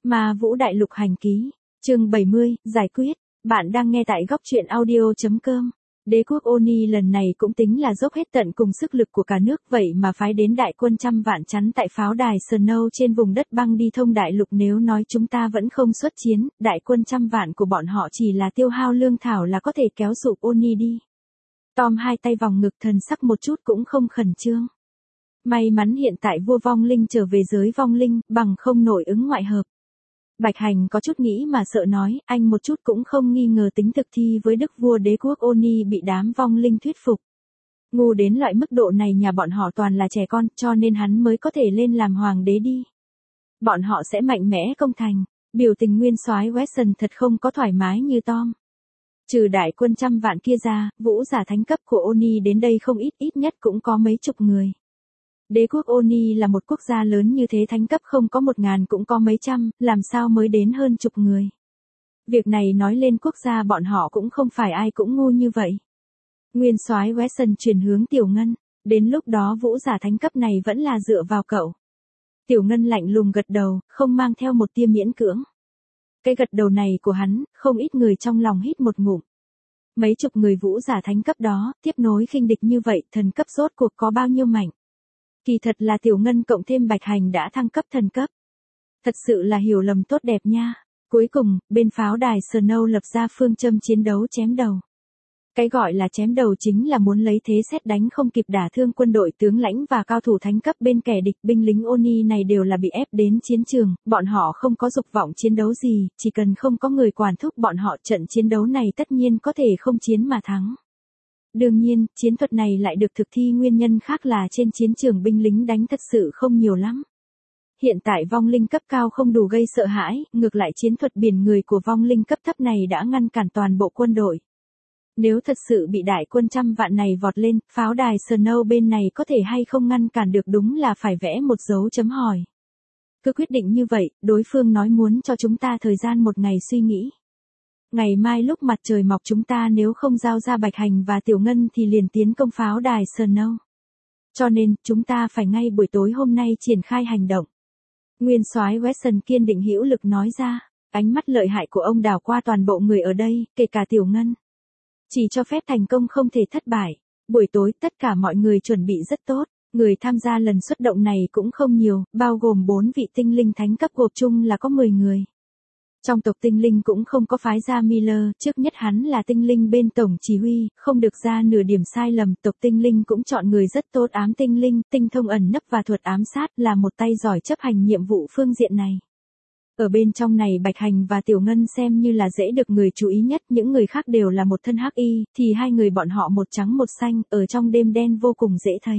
Ma Vũ Đại Lục Hành Ký, chương 70, giải quyết. Bạn đang nghe tại góc truyện audio.com. Đế quốc Oni lần này cũng tính là dốc hết tận cùng sức lực của cả nước, vậy mà phái đến đại quân trăm vạn chắn tại pháo đài Snow trên vùng đất băng đi thông đại lục. Nếu nói chúng ta vẫn không xuất chiến, đại quân trăm vạn của bọn họ chỉ là tiêu hao lương thảo là có thể kéo sụp Oni đi. Tom hai tay vòng ngực, thần sắc một chút cũng không khẩn trương. May mắn hiện tại vua vong linh trở về giới vong linh, bằng không nổi ứng ngoại hợp. Bạch Hành có chút nghĩ mà sợ nói, anh một chút cũng không nghi ngờ tính thực thi với đức vua đế quốc Oni bị đám vong linh thuyết phục. Ngu đến loại mức độ này, nhà bọn họ toàn là trẻ con, cho nên hắn mới có thể lên làm hoàng đế đi. Bọn họ sẽ mạnh mẽ công thành. Biểu tình nguyên soái Wesson thật không có thoải mái như Tom. Trừ đại quân trăm vạn kia ra, vũ giả thánh cấp của Oni đến đây không ít nhất cũng có mấy chục người. Đế quốc Oni là một quốc gia lớn như thế, thánh cấp không có 1000 cũng có mấy trăm, làm sao mới đến hơn chục người. Việc này nói lên quốc gia bọn họ cũng không phải ai cũng ngu như vậy. Nguyên soái Wesson chuyển hướng Tiểu Ngân, đến lúc đó vũ giả thánh cấp này vẫn là dựa vào cậu. Tiểu Ngân lạnh lùng gật đầu, không mang theo một tia miễn cưỡng. Cái gật đầu này của hắn, không ít người trong lòng hít một ngụm. Mấy chục người vũ giả thánh cấp đó, tiếp nối khinh địch như vậy, thần cấp rốt cuộc có bao nhiêu mạnh. Kỳ thật là Tiểu Ngân cộng thêm Bạch Hành đã thăng cấp thần cấp. Thật sự là hiểu lầm tốt đẹp nha. Cuối cùng, bên pháo đài Snow lập ra phương châm chiến đấu chém đầu. Cái gọi là chém đầu chính là muốn lấy thế sét đánh không kịp đả thương quân đội tướng lãnh và cao thủ thánh cấp bên kẻ địch. Binh lính Oni này đều là bị ép đến chiến trường, bọn họ không có dục vọng chiến đấu gì, chỉ cần không có người quản thúc bọn họ, trận chiến đấu này tất nhiên có thể không chiến mà thắng. Đương nhiên, chiến thuật này lại được thực thi nguyên nhân khác là trên chiến trường binh lính đánh thật sự không nhiều lắm. Hiện tại vong linh cấp cao không đủ gây sợ hãi, ngược lại chiến thuật biển người của vong linh cấp thấp này đã ngăn cản toàn bộ quân đội. Nếu thật sự bị đại quân trăm vạn này vọt lên, pháo đài Snow bên này có thể hay không ngăn cản được, đúng là phải vẽ một dấu chấm hỏi. Cứ quyết định như vậy, đối phương nói muốn cho chúng ta thời gian một ngày suy nghĩ. Ngày mai lúc mặt trời mọc chúng ta nếu không giao ra Bạch Hành và Tiểu Ngân thì liền tiến công pháo đài Snow. Cho nên, chúng ta phải ngay buổi tối hôm nay triển khai hành động. Nguyên soái Wesson kiên định hữu lực nói ra, ánh mắt lợi hại của ông đảo qua toàn bộ người ở đây, kể cả Tiểu Ngân. Chỉ cho phép thành công không thể thất bại. Buổi tối tất cả mọi người chuẩn bị rất tốt. Người tham gia lần xuất động này cũng không nhiều, bao gồm 4 vị tinh linh thánh cấp, gộp chung là có 10 người. Trong tộc tinh linh cũng không có phái ra Miller, trước nhất hắn là tinh linh bên tổng chỉ huy, không được ra nửa điểm sai lầm. Tộc tinh linh cũng chọn người rất tốt, ám tinh linh, tinh thông ẩn nấp và thuật ám sát, là một tay giỏi chấp hành nhiệm vụ phương diện này. Ở bên trong này Bạch Hành và Tiểu Ngân xem như là dễ được người chú ý nhất, những người khác đều là một thân hắc y, thì hai người bọn họ một trắng một xanh, ở trong đêm đen vô cùng dễ thấy.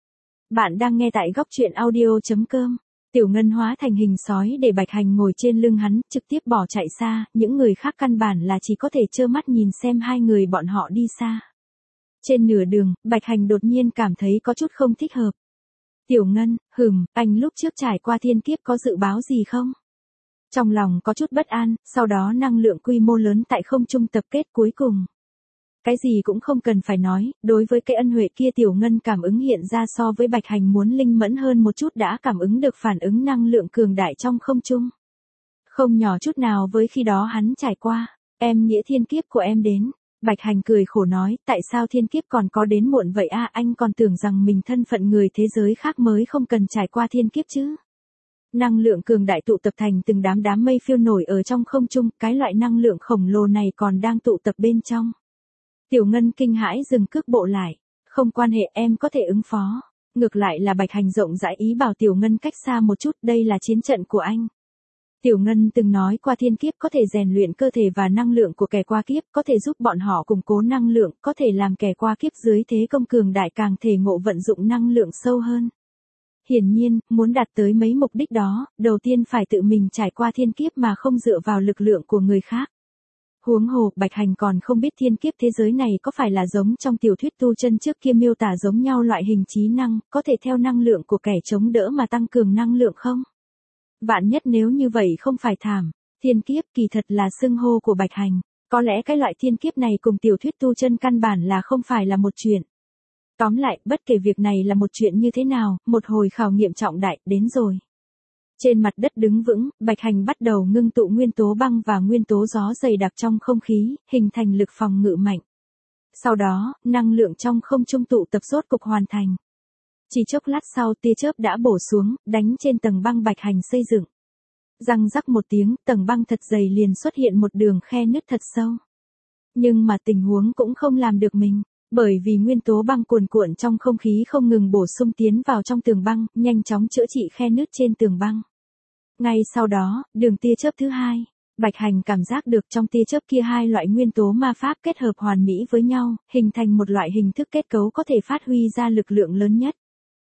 Bạn đang nghe tại góc truyện audio.com. Tiểu Ngân hóa thành hình sói để Bạch Hành ngồi trên lưng hắn, trực tiếp bỏ chạy xa, những người khác căn bản là chỉ có thể trơ mắt nhìn xem hai người bọn họ đi xa. Trên nửa đường, Bạch Hành đột nhiên cảm thấy có chút không thích hợp. Tiểu Ngân, anh lúc trước trải qua thiên kiếp có dự báo gì không? Trong lòng có chút bất an, sau đó năng lượng quy mô lớn tại không trung tập kết cuối cùng. Cái gì cũng không cần phải nói, đối với cái ân huệ kia Tiểu Ngân cảm ứng hiện ra so với Bạch Hành muốn linh mẫn hơn một chút, đã cảm ứng được phản ứng năng lượng cường đại trong không trung. Không nhỏ chút nào với khi đó hắn trải qua. Em nghĩa thiên kiếp của em đến. Bạch Hành cười khổ nói, tại sao thiên kiếp còn có đến muộn vậy à, anh còn tưởng rằng mình thân phận người thế giới khác mới không cần trải qua thiên kiếp chứ. Năng lượng cường đại tụ tập thành từng đám mây phiêu nổi ở trong không trung, cái loại năng lượng khổng lồ này còn đang tụ tập bên trong. Tiểu Ngân kinh hãi dừng cước bộ lại, không quan hệ, em có thể ứng phó. Ngược lại là Bạch Hành rộng rãi ý bảo Tiểu Ngân cách xa một chút, đây là chiến trận của anh. Tiểu Ngân từng nói qua thiên kiếp có thể rèn luyện cơ thể và năng lượng của kẻ qua kiếp, có thể giúp bọn họ củng cố năng lượng, có thể làm kẻ qua kiếp dưới thế công cường đại càng thể ngộ vận dụng năng lượng sâu hơn. Hiển nhiên, muốn đạt tới mấy mục đích đó, đầu tiên phải tự mình trải qua thiên kiếp mà không dựa vào lực lượng của người khác. Huống hồ, Bạch Hành còn không biết thiên kiếp thế giới này có phải là giống trong tiểu thuyết tu chân trước kia miêu tả giống nhau loại hình trí năng, có thể theo năng lượng của kẻ chống đỡ mà tăng cường năng lượng không? Vạn nhất nếu như vậy không phải thảm. Thiên kiếp kỳ thật là xưng hô của Bạch Hành, có lẽ cái loại thiên kiếp này cùng tiểu thuyết tu chân căn bản là không phải là một chuyện. Tóm lại, bất kể việc này là một chuyện như thế nào, một hồi khảo nghiệm trọng đại, đến rồi. Trên mặt đất đứng vững, Bạch Hành bắt đầu ngưng tụ nguyên tố băng và nguyên tố gió dày đặc trong không khí, hình thành lực phòng ngự mạnh. Sau đó, năng lượng trong không trung tụ tập rốt cục hoàn thành. Chỉ chốc lát sau tia chớp đã bổ xuống, đánh trên tầng băng Bạch Hành xây dựng. Răng rắc một tiếng, tầng băng thật dày liền xuất hiện một đường khe nứt thật sâu. Nhưng mà tình huống cũng không làm được mình, bởi vì nguyên tố băng cuồn cuộn trong không khí không ngừng bổ sung tiến vào trong tường băng, nhanh chóng chữa trị khe nứt trên tường băng. Ngay sau đó, đường tia chớp thứ hai, Bạch Hành cảm giác được trong tia chớp kia hai loại nguyên tố ma pháp kết hợp hoàn mỹ với nhau, hình thành một loại hình thức kết cấu có thể phát huy ra lực lượng lớn nhất.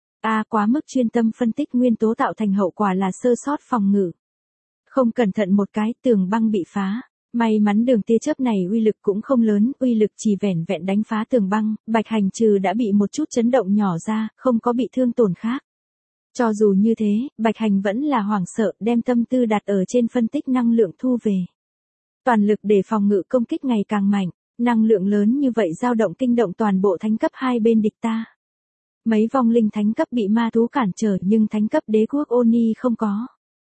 Quá mức chuyên tâm phân tích nguyên tố tạo thành hậu quả là sơ sót phòng ngự. Không cẩn thận một cái, tường băng bị phá. May mắn đường tia chớp này uy lực cũng không lớn, uy lực chỉ vẻn vẹn đánh phá tường băng, Bạch Hành trừ đã bị một chút chấn động nhỏ ra, không có bị thương tổn khác. Cho dù như thế, Bạch Hành vẫn là hoảng sợ, đem tâm tư đặt ở trên phân tích năng lượng thu về. Toàn lực để phòng ngự công kích ngày càng mạnh, năng lượng lớn như vậy dao động kinh động toàn bộ thánh cấp hai bên địch ta. Mấy vong linh thánh cấp bị ma thú cản trở nhưng thánh cấp đế quốc Oni không có.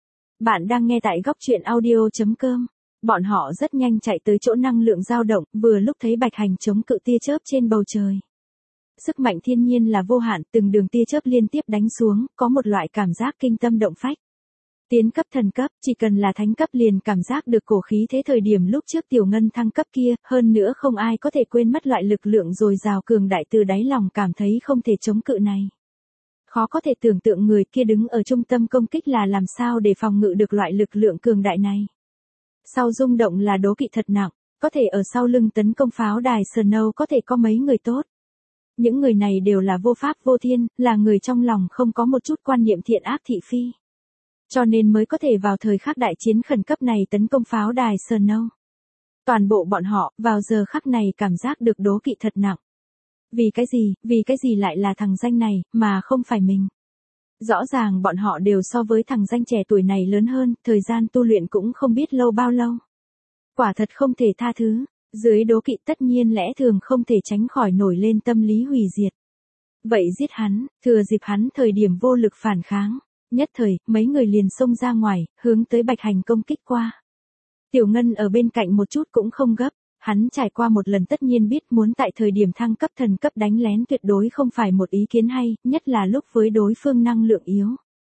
Bạn đang nghe tại góc truyện audio.com. Bọn họ rất nhanh chạy tới chỗ năng lượng dao động, vừa lúc thấy Bạch Hành chống cự tia chớp trên bầu trời. Sức mạnh thiên nhiên là vô hạn, từng đường tia chớp liên tiếp đánh xuống, có một loại cảm giác kinh tâm động phách. Tiến cấp thần cấp, chỉ cần là thánh cấp liền cảm giác được cổ khí thế thời điểm lúc trước Tiểu Ngân thăng cấp kia, hơn nữa không ai có thể quên mất loại lực lượng dồi dào cường đại từ đáy lòng cảm thấy không thể chống cự này. Khó có thể tưởng tượng người kia đứng ở trung tâm công kích là làm sao để phòng ngự được loại lực lượng cường đại này. Sau rung động là đố kỵ thật nặng, có thể ở sau lưng tấn công pháo đài Snow có thể có mấy người tốt. Những người này đều là vô pháp vô thiên, là người trong lòng không có một chút quan niệm thiện ác thị phi. Cho nên mới có thể vào thời khắc đại chiến khẩn cấp này tấn công pháo đài Snow. Toàn bộ bọn họ, vào giờ khắc này cảm giác được đố kỵ thật nặng. Vì cái gì lại là thằng danh này, mà không phải mình. Rõ ràng bọn họ đều so với thằng danh trẻ tuổi này lớn hơn, thời gian tu luyện cũng không biết lâu bao lâu. Quả thật không thể tha thứ, dưới đố kỵ tất nhiên lẽ thường không thể tránh khỏi nổi lên tâm lý hủy diệt. Vậy giết hắn, thừa dịp hắn thời điểm vô lực phản kháng, nhất thời, mấy người liền xông ra ngoài, hướng tới Bạch Hành công kích qua. Tiểu Ngân ở bên cạnh một chút cũng không gấp. Hắn trải qua một lần tất nhiên biết muốn tại thời điểm thăng cấp thần cấp đánh lén tuyệt đối không phải một ý kiến hay, nhất là lúc với đối phương năng lượng yếu.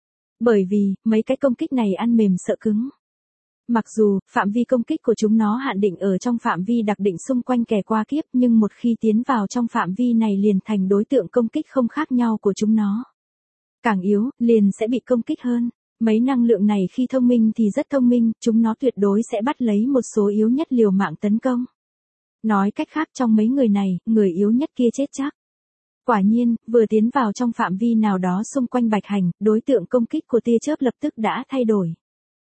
Bởi vì, mấy cái công kích này ăn mềm sợ cứng. Mặc dù, phạm vi công kích của chúng nó hạn định ở trong phạm vi đặc định xung quanh kẻ qua kiếp nhưng một khi tiến vào trong phạm vi này liền thành đối tượng công kích không khác nhau của chúng nó. Càng yếu, liền sẽ bị công kích hơn. Mấy năng lượng này khi thông minh thì rất thông minh, chúng nó tuyệt đối sẽ bắt lấy một số yếu nhất liều mạng tấn công. Nói cách khác trong mấy người này, người yếu nhất kia chết chắc. Quả nhiên, vừa tiến vào trong phạm vi nào đó xung quanh Bạch Hành, đối tượng công kích của tia chớp lập tức đã thay đổi.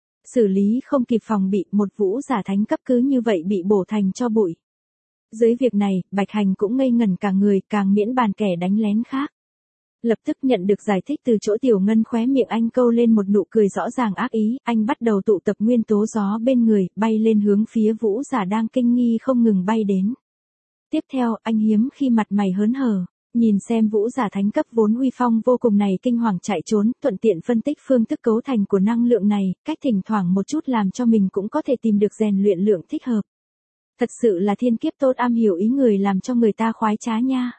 Xử lý không kịp phòng bị, một vũ giả thánh cấp cứ như vậy bị bổ thành cho bụi. Dưới việc này, Bạch Hành cũng ngây ngẩn cả người, càng miễn bàn kẻ đánh lén khác. Lập tức nhận được giải thích từ chỗ Tiểu Ngân, khóe miệng anh câu lên một nụ cười rõ ràng ác ý, anh bắt đầu tụ tập nguyên tố gió bên người, bay lên hướng phía vũ giả đang kinh nghi không ngừng bay đến. Tiếp theo, anh hiếm khi mặt mày hớn hở, nhìn xem vũ giả thánh cấp vốn uy phong vô cùng này kinh hoàng chạy trốn, thuận tiện phân tích phương thức cấu thành của năng lượng này, cách thỉnh thoảng một chút làm cho mình cũng có thể tìm được rèn luyện lượng thích hợp. Thật sự là thiên kiếp tốt, am hiểu ý người làm cho người ta khoái trá nha.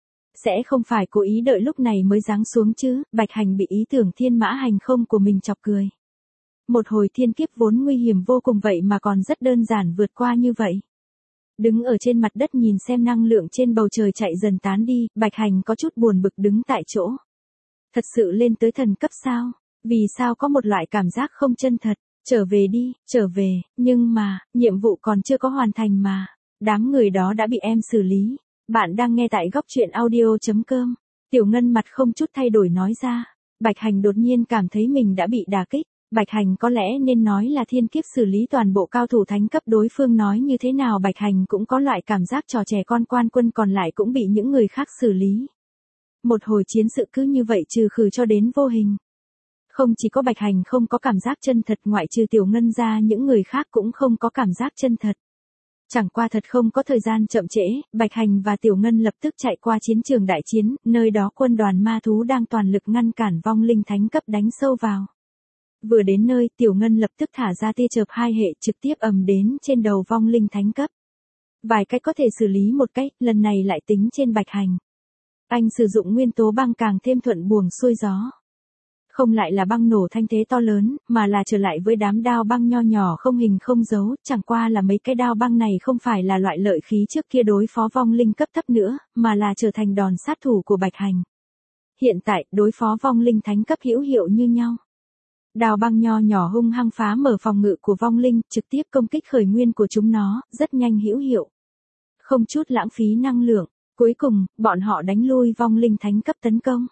Sẽ không phải cố ý đợi lúc này mới giáng xuống chứ, Bạch Hành bị ý tưởng thiên mã hành không của mình chọc cười. Một hồi thiên kiếp vốn nguy hiểm vô cùng vậy mà còn rất đơn giản vượt qua như vậy. Đứng ở trên mặt đất nhìn xem năng lượng trên bầu trời chạy dần tán đi, Bạch Hành có chút buồn bực đứng tại chỗ. Thật sự lên tới thần cấp sao? Vì sao có một loại cảm giác không chân thật? Trở về đi, trở về, nhưng mà, nhiệm vụ còn chưa có hoàn thành mà. Đám người đó đã bị em xử lý. Bạn đang nghe tại góc truyện audio.com. Tiểu Ngân mặt không chút thay đổi nói ra. Bạch Hành đột nhiên cảm thấy mình đã bị đả kích. Bạch Hành có lẽ nên nói là thiên kiếp xử lý toàn bộ cao thủ thánh cấp, đối phương nói như thế nào Bạch Hành cũng có loại cảm giác trò trẻ con, quan quân còn lại cũng bị những người khác xử lý. Một hồi chiến sự cứ như vậy trừ khử cho đến vô hình. Không chỉ có Bạch Hành không có cảm giác chân thật, ngoại trừ Tiểu Ngân ra những người khác cũng không có cảm giác chân thật. Chẳng qua thật không có thời gian chậm trễ, Bạch Hành và Tiểu Ngân lập tức chạy qua chiến trường đại chiến, nơi đó quân đoàn ma thú đang toàn lực ngăn cản vong linh thánh cấp đánh sâu vào. Vừa đến nơi, Tiểu Ngân lập tức thả ra tia chớp 2 hệ trực tiếp ầm đến trên đầu vong linh thánh cấp. Vài cách có thể xử lý một cách, lần này lại tính trên Bạch Hành. Anh sử dụng nguyên tố băng càng thêm thuận buồm xuôi gió. Không lại là băng nổ thanh thế to lớn, mà là trở lại với đám đao băng nho nhỏ không hình không dấu, chẳng qua là mấy cái đao băng này không phải là loại lợi khí trước kia đối phó vong linh cấp thấp nữa, mà là trở thành đòn sát thủ của Bạch Hành. Hiện tại, đối phó vong linh thánh cấp hữu hiệu như nhau. Đao băng nho nhỏ hung hăng phá mở phòng ngự của vong linh, trực tiếp công kích khởi nguyên của chúng nó, rất nhanh hữu hiệu. Không chút lãng phí năng lượng, cuối cùng, bọn họ đánh lui vong linh thánh cấp tấn công.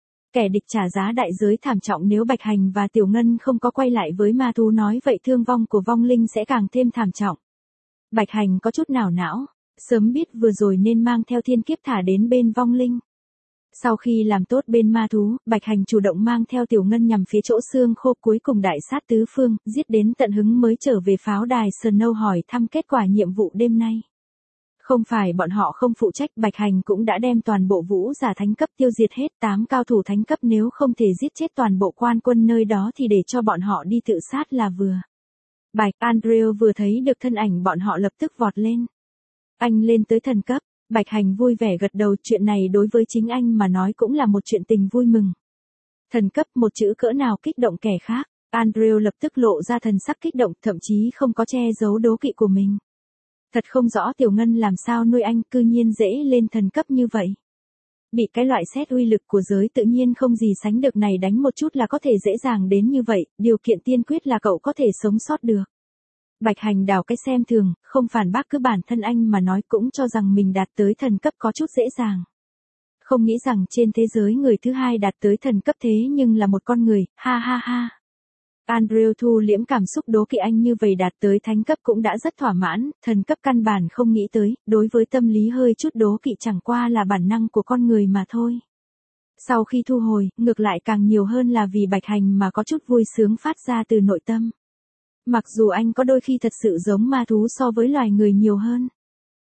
Kẻ địch trả giá đại giới thảm trọng nếu Bạch Hành và Tiểu Ngân không có quay lại với ma thú, nói vậy thương vong của vong linh sẽ càng thêm thảm trọng. Bạch Hành có chút nào não, sớm biết vừa rồi nên mang theo thiên kiếp thả đến bên vong linh. Sau khi làm tốt bên ma thú, Bạch Hành chủ động mang theo Tiểu Ngân nhằm phía chỗ xương khô, cuối cùng đại sát tứ phương, giết đến tận hứng mới trở về pháo đài Snow hỏi thăm kết quả nhiệm vụ đêm nay. Không phải bọn họ không phụ trách, Bạch Hành cũng đã đem toàn bộ vũ giả thánh cấp tiêu diệt hết, 8 cao thủ thánh cấp nếu không thể giết chết toàn bộ quan quân nơi đó thì để cho bọn họ đi tự sát là vừa. Bạch Andrew vừa thấy được thân ảnh bọn họ lập tức vọt lên. Anh lên tới thần cấp, Bạch Hành vui vẻ gật đầu, chuyện này đối với chính anh mà nói cũng là một chuyện tình vui mừng. Thần cấp, một chữ cỡ nào kích động kẻ khác, Andrew lập tức lộ ra thần sắc kích động, thậm chí không có che giấu đố kỵ của mình. Thật không rõ Tiểu Ngân làm sao nuôi anh, cư nhiên dễ lên thần cấp như vậy. Bị cái loại xét uy lực của giới tự nhiên không gì sánh được này đánh một chút là có thể dễ dàng đến như vậy, điều kiện tiên quyết là cậu có thể sống sót được. Bạch Hành đảo cái xem thường, không phản bác, cứ bản thân anh mà nói, cũng cho rằng mình đạt tới thần cấp có chút dễ dàng. Không nghĩ rằng trên thế giới người thứ hai đạt tới thần cấp thế nhưng là một con người, ha ha ha. Andrew thu liễm cảm xúc đố kỵ anh như vậy đạt tới thánh cấp cũng đã rất thỏa mãn, thần cấp căn bản không nghĩ tới, đối với tâm lý hơi chút đố kỵ chẳng qua là bản năng của con người mà thôi. Sau khi thu hồi, ngược lại càng nhiều hơn là vì Bạch Hành mà có chút vui sướng phát ra từ nội tâm. Mặc dù anh có đôi khi thật sự giống ma thú so với loài người nhiều hơn.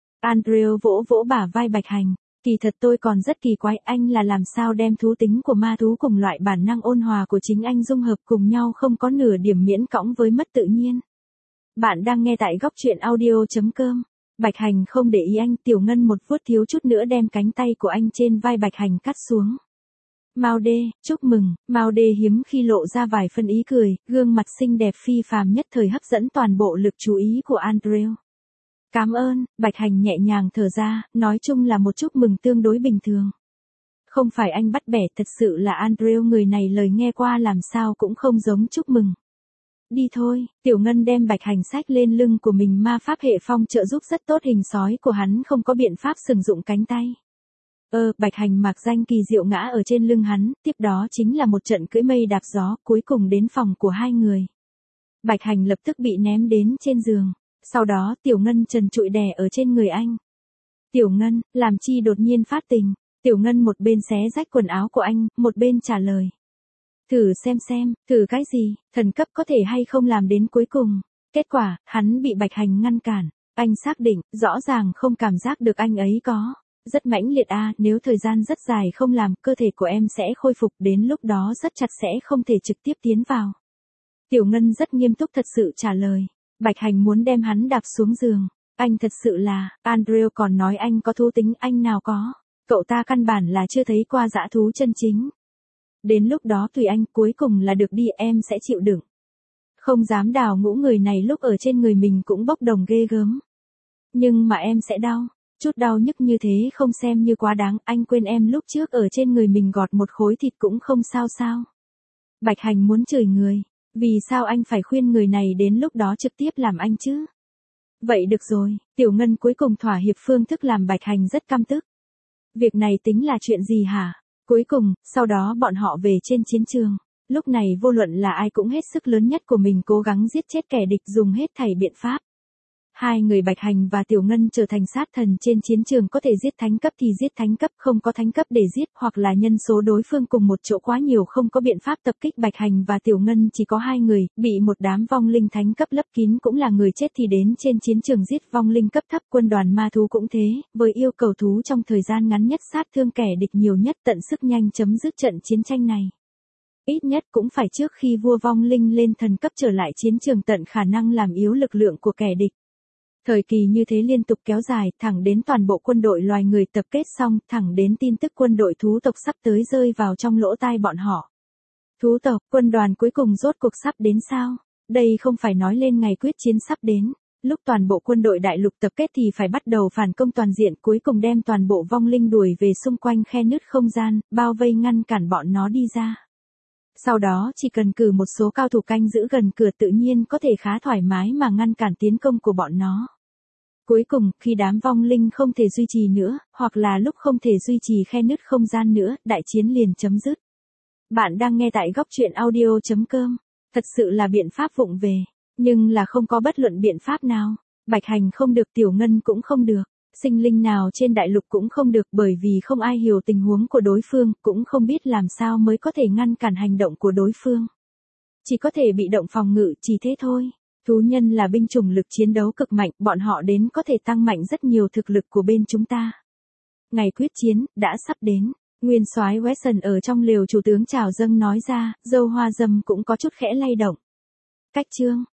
Andrew vỗ vỗ bả vai Bạch Hành, kỳ thật tôi còn rất kỳ quái anh là làm sao đem thú tính của ma thú cùng loại bản năng ôn hòa của chính anh dung hợp cùng nhau, không có nửa điểm miễn cõng với mất tự nhiên. Bạn đang nghe tại góc truyện audio.com. Bạch Hành không để ý anh, Tiểu Ngân một vuốt thiếu chút nữa đem cánh tay của anh trên vai Bạch Hành cắt xuống. Mao Đê, chúc mừng, Mao Đê hiếm khi lộ ra vài phân ý cười, gương mặt xinh đẹp phi phàm nhất thời hấp dẫn toàn bộ lực chú ý của Andrew. Cảm ơn, Bạch Hành nhẹ nhàng thở ra, nói chung là một chúc mừng tương đối bình thường. Không phải anh bắt bẻ, thật sự là Andrew người này lời nghe qua làm sao cũng không giống chúc mừng. Đi thôi, Tiểu Ngân đem Bạch Hành xách lên lưng của mình, ma pháp hệ phong trợ giúp rất tốt, hình sói của hắn không có biện pháp sử dụng cánh tay. Bạch Hành mạc danh kỳ diệu ngã ở trên lưng hắn, tiếp đó chính là một trận cưỡi mây đạp gió, cuối cùng đến phòng của hai người. Bạch Hành lập tức bị ném đến trên giường, sau đó Tiểu Ngân trần trụi đè ở trên người anh. Tiểu Ngân, làm chi đột nhiên phát tình, Tiểu Ngân một bên xé rách quần áo của anh, một bên trả lời. Thử xem, thử cái gì, thần cấp có thể hay không làm đến cuối cùng. Kết quả, hắn bị Bạch Hành ngăn cản, anh xác định, rõ ràng không cảm giác được anh ấy có. Rất mãnh liệt nếu thời gian rất dài không làm, cơ thể của em sẽ khôi phục, đến lúc đó rất chặt sẽ không thể trực tiếp tiến vào. Tiểu Ngân rất nghiêm túc thật sự trả lời. Bạch Hành muốn đem hắn đạp xuống giường. Anh thật sự là, Andrew còn nói anh có thú tính, anh nào có. Cậu ta căn bản là chưa thấy qua dã thú chân chính. Đến lúc đó tùy anh, cuối cùng là được đi, em sẽ chịu đựng. Không dám đào ngũ, người này lúc ở trên người mình cũng bốc đồng ghê gớm. Nhưng mà em sẽ đau. Chút đau nhức như thế không xem như quá đáng, anh quên em lúc trước ở trên người mình gọt một khối thịt cũng không sao sao. Bạch Hành muốn chửi người, vì sao anh phải khuyên người này đến lúc đó trực tiếp làm anh chứ? Vậy được rồi, Tiểu Ngân cuối cùng thỏa hiệp, phương thức làm Bạch Hành rất căm tức. Việc này tính là chuyện gì hả? Cuối cùng, sau đó bọn họ về trên chiến trường. Lúc này vô luận là ai cũng hết sức lớn nhất của mình cố gắng giết chết kẻ địch, dùng hết thảy biện pháp. Hai người Bạch Hành và Tiểu Ngân trở thành sát thần trên chiến trường, có thể giết thánh cấp thì giết thánh cấp, không có thánh cấp để giết, hoặc là nhân số đối phương cùng một chỗ quá nhiều không có biện pháp tập kích. Bạch Hành và Tiểu Ngân chỉ có hai người, bị một đám vong linh thánh cấp lấp kín, cũng là người chết thì đến trên chiến trường giết vong linh cấp thấp. Quân đoàn ma thú cũng thế, với yêu cầu thú trong thời gian ngắn nhất sát thương kẻ địch nhiều nhất, tận sức nhanh chấm dứt trận chiến tranh này. Ít nhất cũng phải trước khi vua vong linh lên thần cấp trở lại chiến trường tận khả năng làm yếu lực lượng của kẻ địch. Thời kỳ như thế liên tục kéo dài, thẳng đến toàn bộ quân đội loài người tập kết xong, thẳng đến tin tức quân đội thú tộc sắp tới rơi vào trong lỗ tai bọn họ. Thú tộc, quân đoàn cuối cùng rốt cuộc sắp đến sao? Đây không phải nói lên ngày quyết chiến sắp đến. Lúc toàn bộ quân đội đại lục tập kết thì phải bắt đầu phản công toàn diện, cuối cùng đem toàn bộ vong linh đuổi về xung quanh khe nứt không gian, bao vây ngăn cản bọn nó đi ra. Sau đó chỉ cần cử một số cao thủ canh giữ gần cửa tự nhiên có thể khá thoải mái mà ngăn cản tiến công của bọn nó. Cuối cùng, khi đám vong linh không thể duy trì nữa, hoặc là lúc không thể duy trì khe nứt không gian nữa, đại chiến liền chấm dứt. Bạn đang nghe tại góc truyện audio.com. Thật sự là biện pháp vụng về, nhưng là không có bất luận biện pháp nào. Bạch Hành không được, Tiểu Ngân cũng không được, sinh linh nào trên đại lục cũng không được, bởi vì không ai hiểu tình huống của đối phương, cũng không biết làm sao mới có thể ngăn cản hành động của đối phương. Chỉ có thể bị động phòng ngự, chỉ thế thôi. Thú nhân là binh chủng lực chiến đấu cực mạnh, bọn họ đến có thể tăng mạnh rất nhiều thực lực của bên chúng ta. Ngày quyết chiến đã sắp đến. Nguyên soái Wesson ở trong lều chủ tướng chào dâng nói ra, dâu hoa dâm cũng có chút khẽ lay động. Cách chương